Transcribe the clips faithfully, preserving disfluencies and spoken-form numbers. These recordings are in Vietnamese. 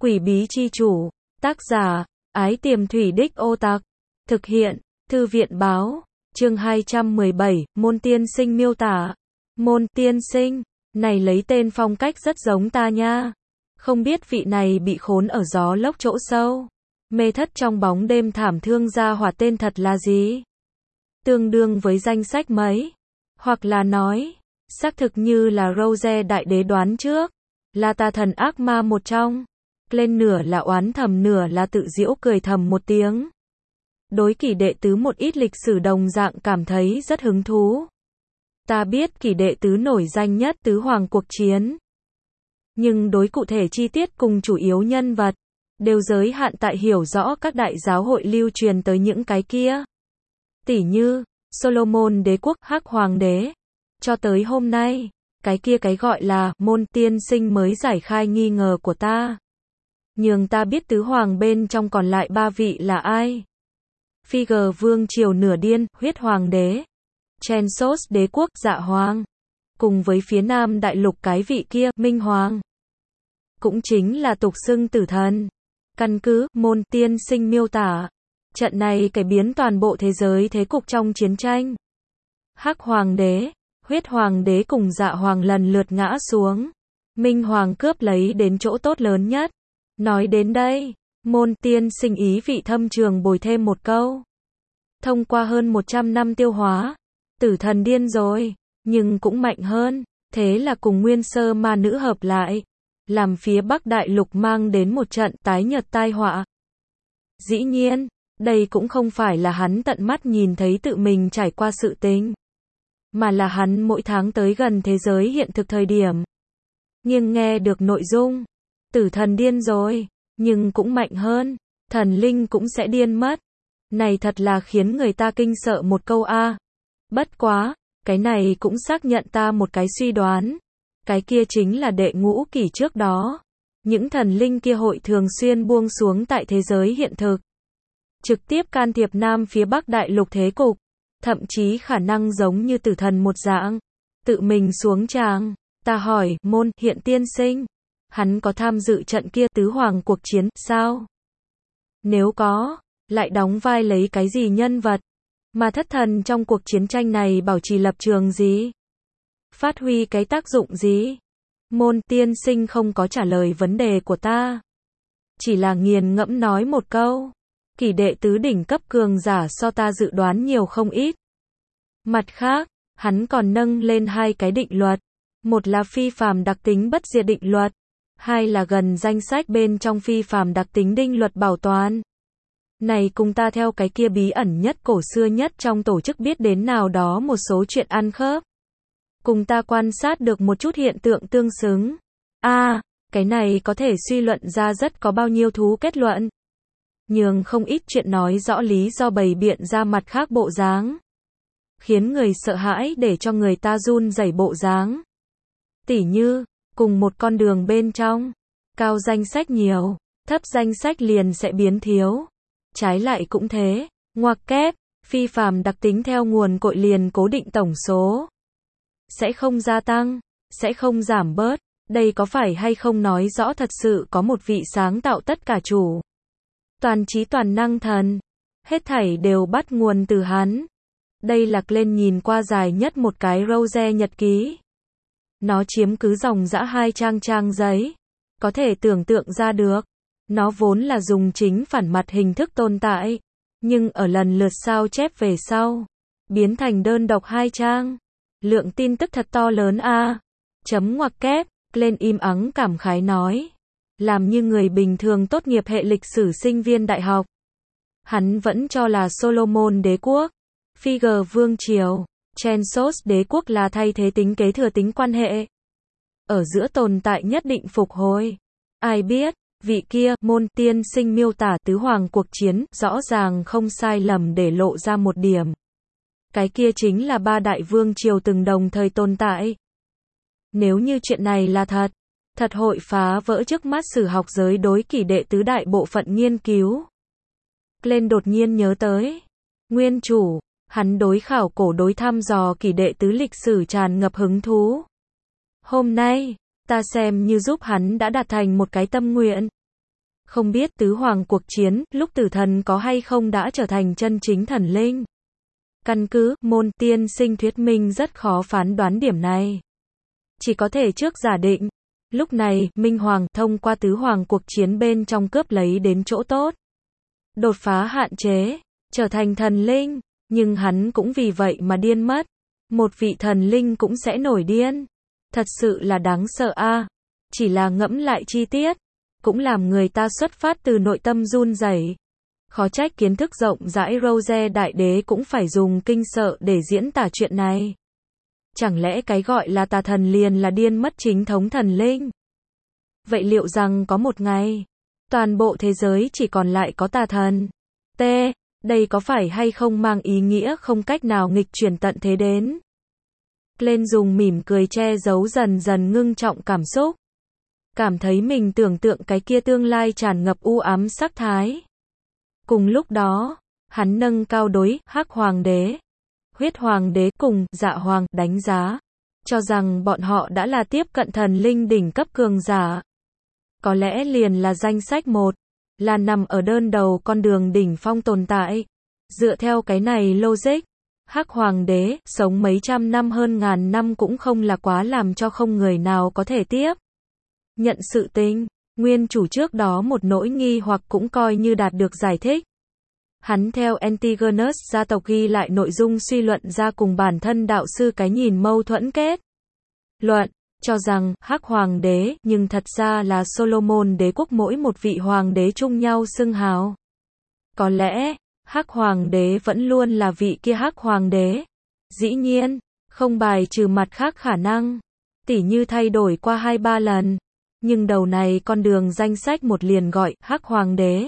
Quỷ bí chi chủ. Tác giả, Ái Tiềm Thủy Đích Ô Tạc. Thực hiện, Thư viện báo. Chương hai trăm mười bảy, Môn tiên sinh miêu tả. Môn tiên sinh, này lấy tên phong cách rất giống ta nha. Không biết vị này bị khốn ở gió lốc chỗ sâu, mê thất trong bóng đêm thảm thương gia hỏa tên thật là gì? Tương đương với danh sách mấy? Hoặc là nói, xác thực như là Rose đại đế đoán trước, là tà thần ác ma một trong. Lên nửa là oán thầm nửa là tự giễu cười thầm một tiếng. Đối Kỷ đệ tứ một ít lịch sử đồng dạng cảm thấy rất hứng thú. Ta biết Kỷ đệ tứ nổi danh nhất tứ hoàng cuộc chiến. Nhưng đối cụ thể chi tiết cùng chủ yếu nhân vật, đều giới hạn tại hiểu rõ các đại giáo hội lưu truyền tới những cái kia. Tỉ như, Solomon đế quốc, Hắc hoàng đế. Cho tới hôm nay, cái kia cái gọi là môn tiên sinh mới giải khai nghi ngờ của ta. Nhường ta biết tứ hoàng bên trong còn lại ba vị là ai. Figure vương triều nửa điên, huyết hoàng đế. Chensos đế quốc, dạ hoàng. Cùng với phía nam đại lục cái vị kia, minh hoàng. Cũng chính là tục xưng tử thần. Căn cứ, môn tiên sinh miêu tả. Trận này cải biến toàn bộ thế giới thế cục trong chiến tranh. Hắc hoàng đế, huyết hoàng đế cùng dạ hoàng lần lượt ngã xuống. Minh hoàng cướp lấy đến chỗ tốt lớn nhất. Nói đến đây, môn tiên sinh ý vị thâm trường bồi thêm một câu. Thông qua hơn một trăm năm tiêu hóa, tử thần điên rồi, nhưng cũng mạnh hơn, thế là cùng nguyên sơ ma nữ hợp lại, làm phía Bắc Đại Lục mang đến một trận tái nhợt tai họa. Dĩ nhiên, đây cũng không phải là hắn tận mắt nhìn thấy tự mình trải qua sự tình, mà là hắn mỗi tháng tới gần thế giới hiện thực thời điểm. Nhưng nghe được nội dung, tử thần điên rồi, nhưng cũng mạnh hơn, thần linh cũng sẽ điên mất. Này thật là khiến người ta kinh sợ một câu a. Bất quá, cái này cũng xác nhận ta một cái suy đoán. Cái kia chính là đệ ngũ kỷ trước đó. Những thần linh kia hội thường xuyên buông xuống tại thế giới hiện thực. Trực tiếp can thiệp Nam phía Bắc Đại Lục thế cục. Thậm chí khả năng giống như tử thần một dạng. Tự mình xuống tràng. Ta hỏi, môn, hiện tiên sinh. Hắn có tham dự trận kia tứ hoàng cuộc chiến, sao? Nếu có, lại đóng vai lấy cái gì nhân vật? Mà thất thần trong cuộc chiến tranh này bảo trì lập trường gì? Phát huy cái tác dụng gì? Môn tiên sinh không có trả lời vấn đề của ta. Chỉ là nghiền ngẫm nói một câu. Kỷ đệ tứ đỉnh cấp cường giả so ta dự đoán nhiều không ít. Mặt khác, hắn còn nâng lên hai cái định luật. Một là phi phàm đặc tính bất diệt định luật. Hai là gần danh sách bên trong phi phàm đặc tính đinh luật bảo toàn. Này cùng ta theo cái kia bí ẩn nhất cổ xưa nhất trong tổ chức biết đến nào đó một số chuyện ăn khớp. Cùng ta quan sát được một chút hiện tượng tương xứng. A, à, cái này có thể suy luận ra rất có bao nhiêu thú kết luận. Nhường không ít chuyện nói rõ lý do bày biện ra mặt khác bộ dáng. Khiến người sợ hãi để cho người ta run rẩy bộ dáng. Tỉ như, cùng một con đường bên trong, cao danh sách nhiều, thấp danh sách liền sẽ biến thiếu. Trái lại cũng thế, ngoặc kép, phi phàm đặc tính theo nguồn cội liền cố định tổng số. Sẽ không gia tăng, sẽ không giảm bớt. Đây có phải hay không nói rõ thật sự có một vị sáng tạo tất cả chủ. Toàn trí toàn năng thần. Hết thảy đều bắt nguồn từ hắn. Đây là lên nhìn qua dài nhất một cái Rose nhật ký. Nó chiếm cứ dòng dã hai trang trang giấy. Có thể tưởng tượng ra được. Nó vốn là dùng chính phản mặt hình thức tồn tại. Nhưng ở lần lượt sao chép về sau. Biến thành đơn độc hai trang. Lượng tin tức thật to lớn a. Chấm ngoặc kép. Lên im ắng cảm khái nói. Làm như người bình thường tốt nghiệp hệ lịch sử sinh viên đại học. Hắn vẫn cho là Solomon đế quốc. Figure vương triều. Chensos đế quốc là thay thế tính kế thừa tính quan hệ. Ở giữa tồn tại nhất định phục hồi. Ai biết, vị kia, môn tiên sinh miêu tả tứ hoàng cuộc chiến, rõ ràng không sai lầm để lộ ra một điểm. Cái kia chính là ba đại vương triều từng đồng thời tồn tại. Nếu như chuyện này là thật, thật hội phá vỡ trước mắt sử học giới đối Kỷ đệ tứ đại bộ phận nghiên cứu. Lên đột nhiên nhớ tới. Nguyên chủ. Hắn đối khảo cổ đối thăm dò Kỷ đệ tứ lịch sử tràn ngập hứng thú. Hôm nay, ta xem như giúp hắn đã đạt thành một cái tâm nguyện. Không biết tứ hoàng cuộc chiến, lúc tử thần có hay không đã trở thành chân chính thần linh. Căn cứ, môn tiên sinh thuyết minh rất khó phán đoán điểm này. Chỉ có thể trước giả định. Lúc này, Minh Hoàng thông qua tứ hoàng cuộc chiến bên trong cướp lấy đến chỗ tốt. Đột phá hạn chế, trở thành thần linh, nhưng hắn cũng vì vậy mà điên mất. Một vị thần linh cũng sẽ nổi điên. Thật sự là đáng sợ a. À. Chỉ là ngẫm lại chi tiết, cũng làm người ta xuất phát từ nội tâm run rẩy. Khó trách kiến thức rộng rãi Rose Đại Đế cũng phải dùng kinh sợ để diễn tả chuyện này. Chẳng lẽ cái gọi là tà thần liền là điên mất chính thống thần linh? Vậy liệu rằng có một ngày, toàn bộ thế giới chỉ còn lại có tà thần? T. Đây có phải hay không mang ý nghĩa không cách nào nghịch chuyển tận thế đến? Lên dùng mỉm cười che giấu dần dần ngưng trọng cảm xúc. Cảm thấy mình tưởng tượng cái kia tương lai tràn ngập u ám sắc thái. Cùng lúc đó, hắn nâng cao đối Hắc Hoàng Đế, Huyết Hoàng Đế cùng Dạ Hoàng đánh giá, cho rằng bọn họ đã là tiếp cận thần linh đỉnh cấp cường giả. Có lẽ liền là danh sách một, là nằm ở đơn đầu con đường đỉnh phong tồn tại. Dựa theo cái này logic, Hắc Hoàng Đế sống mấy trăm năm hơn ngàn năm cũng không là quá làm cho không người nào có thể tiếp nhận sự tình. Nguyên chủ trước đó một nỗi nghi hoặc cũng coi như đạt được giải thích. Hắn theo Antigonus gia tộc ghi lại nội dung suy luận ra cùng bản thân đạo sư cái nhìn mâu thuẫn kết luận, cho rằng Hắc Hoàng Đế nhưng thật ra là Solomon đế quốc mỗi một vị hoàng đế chung nhau xưng hào. Có lẽ, Hắc Hoàng Đế vẫn luôn là vị kia Hắc Hoàng Đế. Dĩ nhiên, không bài trừ mặt khác khả năng, tỉ như thay đổi qua hai ba lần. Nhưng đầu này con đường danh sách một liền gọi Hắc Hoàng Đế.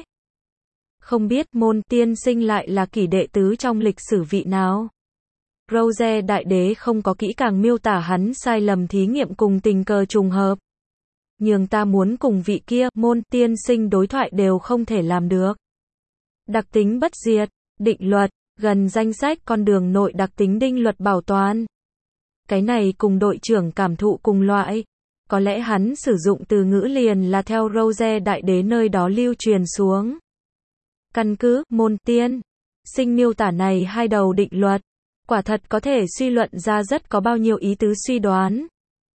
Không biết môn tiên sinh lại là kỷ đệ tứ trong lịch sử vị nào. Rose Đại Đế không có kỹ càng miêu tả hắn sai lầm thí nghiệm cùng tình cờ trùng hợp. Nhưng ta muốn cùng vị kia môn tiên sinh đối thoại đều không thể làm được. Đặc tính bất diệt, định luật, gần danh sách con đường nội đặc tính đinh luật bảo toàn. Cái này cùng đội trưởng cảm thụ cùng loại. Có lẽ hắn sử dụng từ ngữ liền là theo Rose Đại Đế nơi đó lưu truyền xuống. Căn cứ, môn tiên sinh miêu tả này hai đầu định luật, quả thật có thể suy luận ra rất có bao nhiêu ý tứ suy đoán.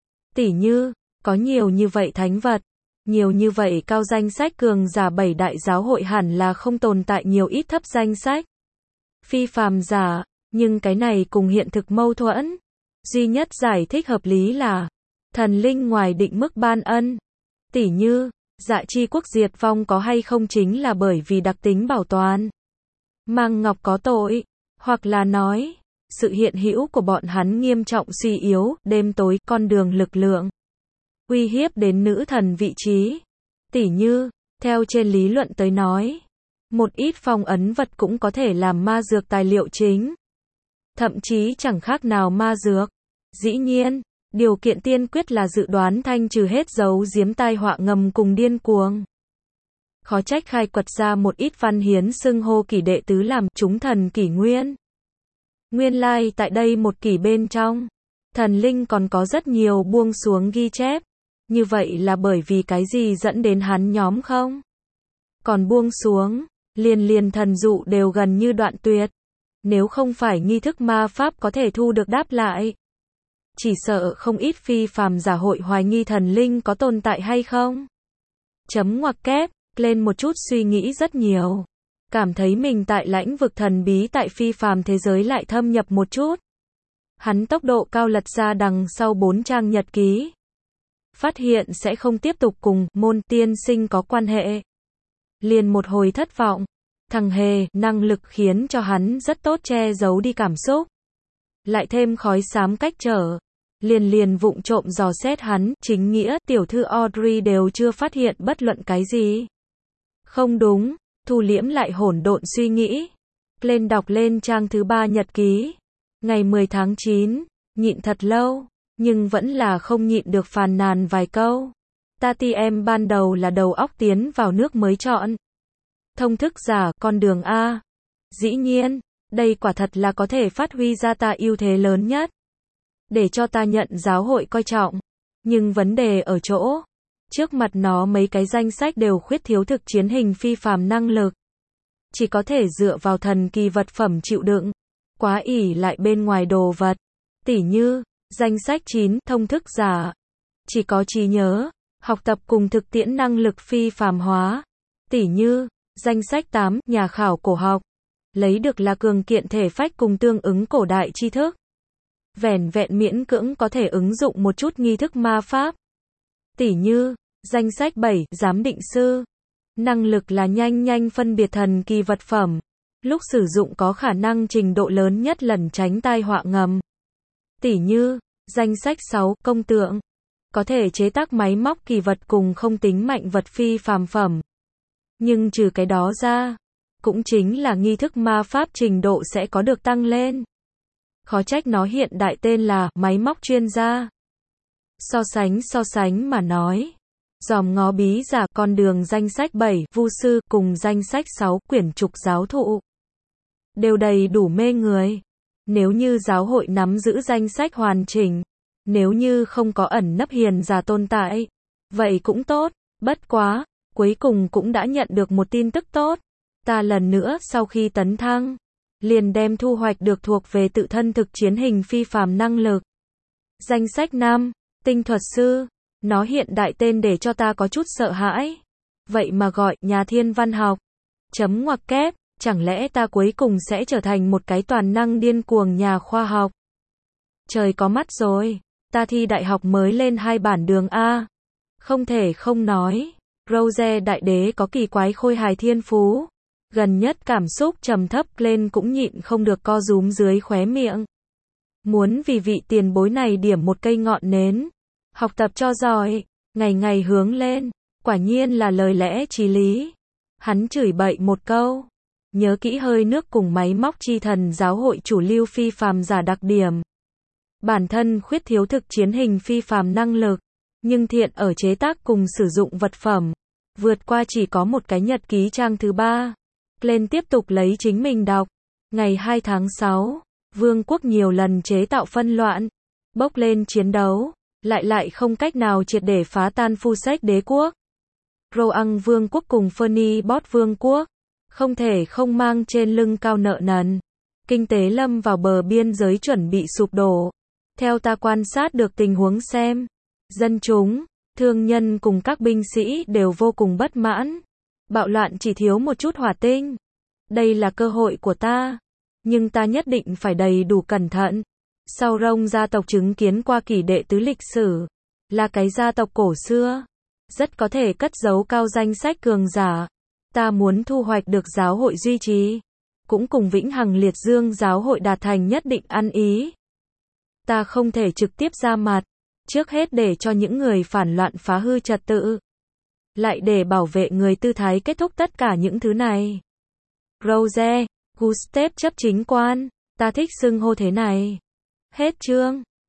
Tỉ như, có nhiều như vậy thánh vật, nhiều như vậy cao danh sách cường giả bảy đại giáo hội hẳn là không tồn tại nhiều ít thấp danh sách phi phàm giả, nhưng cái này cùng hiện thực mâu thuẫn. Duy nhất giải thích hợp lý là thần linh ngoài định mức ban ân. Tỉ như, Dạ Chi quốc diệt vong có hay không chính là bởi vì đặc tính bảo toàn. Mang Ngọc có tội, hoặc là nói, sự hiện hữu của bọn hắn nghiêm trọng suy yếu, đêm tối, con đường lực lượng. Uy hiếp đến nữ thần vị trí. Tỉ như, theo trên lý luận tới nói, một ít phong ấn vật cũng có thể làm ma dược tài liệu chính. Thậm chí chẳng khác nào ma dược. Dĩ nhiên, điều kiện tiên quyết là dự đoán thanh trừ hết dấu giếm tai họa ngầm cùng điên cuồng. Khó trách khai quật ra một ít văn hiến xưng hô kỷ đệ tứ làm chúng thần kỷ nguyên. Nguyên lai like tại đây một kỷ bên trong, thần linh còn có rất nhiều buông xuống ghi chép. Như vậy là bởi vì cái gì dẫn đến hắn nhóm không? Còn buông xuống, liền liền thần dụ đều gần như đoạn tuyệt. Nếu không phải nghi thức ma pháp có thể thu được đáp lại, chỉ sợ không ít phi phàm giả hội hoài nghi thần linh có tồn tại hay không. Chấm ngoặc kép, lên một chút suy nghĩ rất nhiều. Cảm thấy mình tại lãnh vực thần bí tại phi phàm thế giới lại thâm nhập một chút. Hắn tốc độ cao lật ra đằng sau bốn trang nhật ký. Phát hiện sẽ không tiếp tục cùng môn tiên sinh có quan hệ. Liền một hồi thất vọng. Thằng hề, năng lực khiến cho hắn rất tốt che giấu đi cảm xúc. Lại thêm khói xám cách trở. Liền liền vụng trộm dò xét hắn, chính nghĩa, tiểu thư Audrey đều chưa phát hiện bất luận cái gì. Không đúng, thu liễm lại hỗn độn suy nghĩ. Lên đọc lên trang thứ ba nhật ký. Ngày mười tháng chín, nhịn thật lâu, nhưng vẫn là không nhịn được phàn nàn vài câu. Tati em ban đầu là đầu óc tiến vào nước mới chọn. Thông thức giả, con đường A. Dĩ nhiên, đây quả thật là có thể phát huy ra ta ưu thế lớn nhất. Để cho ta nhận giáo hội coi trọng. Nhưng vấn đề ở chỗ, Trước mặt nó mấy cái danh sách đều khuyết thiếu thực chiến hình phi phàm năng lực. Chỉ có thể dựa vào thần kỳ vật phẩm chịu đựng. Quá ỷ lại bên ngoài đồ vật. Tỉ như, danh sách chín, thông thức giả. Chỉ có trí nhớ, học tập cùng thực tiễn năng lực phi phàm hóa. Tỉ như, danh sách tám, nhà khảo cổ học. Lấy được là cường kiện thể phách cùng tương ứng cổ đại tri thức. Vẻn vẹn miễn cưỡng có thể ứng dụng một chút nghi thức ma pháp. Tỉ như, danh sách bảy, giám định sư. Năng lực là nhanh nhanh phân biệt thần kỳ vật phẩm. Lúc sử dụng có khả năng trình độ lớn nhất lẩn tránh tai họa ngầm. Tỉ như, danh sách sáu, công tượng. Có thể chế tác máy móc kỳ vật cùng không tính mạnh vật phi phàm phẩm. Nhưng trừ cái đó ra, cũng chính là nghi thức ma pháp trình độ sẽ có được tăng lên. Khó trách nó hiện đại tên là máy móc chuyên gia. So sánh so sánh mà nói. Dòm ngó bí giả con đường danh sách bảy, vu sư cùng danh sách sáu, quyển trục giáo thụ. Đều đầy đủ mê người. Nếu như giáo hội nắm giữ danh sách hoàn chỉnh. Nếu như không có ẩn nấp hiền giả tồn tại. Vậy cũng tốt. Bất quá, cuối cùng cũng đã nhận được một tin tức tốt. Ta lần nữa sau khi tấn thăng. Liền đem thu hoạch được thuộc về tự thân thực chiến hình phi phàm năng lực. Danh sách năm, tinh thuật sư. Nó hiện đại tên để cho ta có chút sợ hãi. Vậy mà gọi nhà thiên văn học. Chấm ngoặc kép, chẳng lẽ ta cuối cùng sẽ trở thành một cái toàn năng điên cuồng nhà khoa học. Trời có mắt rồi, ta thi đại học mới lên hai bản đường A. Không thể không nói, Rose đại đế có kỳ quái khôi hài thiên phú. Gần nhất cảm xúc trầm thấp lên cũng nhịn không được co rúm dưới khóe miệng. Muốn vì vị tiền bối này điểm một cây ngọn nến. Học tập cho giỏi, ngày ngày hướng lên, quả nhiên là lời lẽ chí lý. Hắn chửi bậy một câu. Nhớ kỹ hơi nước cùng máy móc chi thần giáo hội chủ lưu phi phàm giả đặc điểm. Bản thân khuyết thiếu thực chiến hình phi phàm năng lực, nhưng thiện ở chế tác cùng sử dụng vật phẩm. Vượt qua chỉ có một cái nhật ký trang thứ ba. Lên tiếp tục lấy chính mình đọc. Ngày hai tháng sáu, vương quốc nhiều lần chế tạo phân loạn, bốc lên chiến đấu. Lại lại không cách nào triệt để phá tan Phu Sách đế quốc. Roang vương quốc cùng Phernibot vương quốc. Không thể không mang trên lưng cao nợ nần. Kinh tế lâm vào bờ biên giới chuẩn bị sụp đổ. Theo ta quan sát được tình huống xem. Dân chúng, thương nhân cùng các binh sĩ đều vô cùng bất mãn. Bạo loạn chỉ thiếu một chút hỏa tinh. Đây là cơ hội của ta. Nhưng ta nhất định phải đầy đủ cẩn thận. Sau Rông gia tộc chứng kiến qua kỷ đệ tứ lịch sử, là cái gia tộc cổ xưa, rất có thể cất giấu cao danh sách cường giả. Ta muốn thu hoạch được giáo hội duy trì, cũng cùng Vĩnh Hằng Liệt Dương giáo hội đạt thành nhất định ăn ý. Ta không thể trực tiếp ra mặt, trước hết để cho những người phản loạn phá hư trật tự, lại để bảo vệ người tư thái kết thúc tất cả những thứ này. Rose, Gustave chấp chính quan, ta thích xưng hô thế này. Hết chương.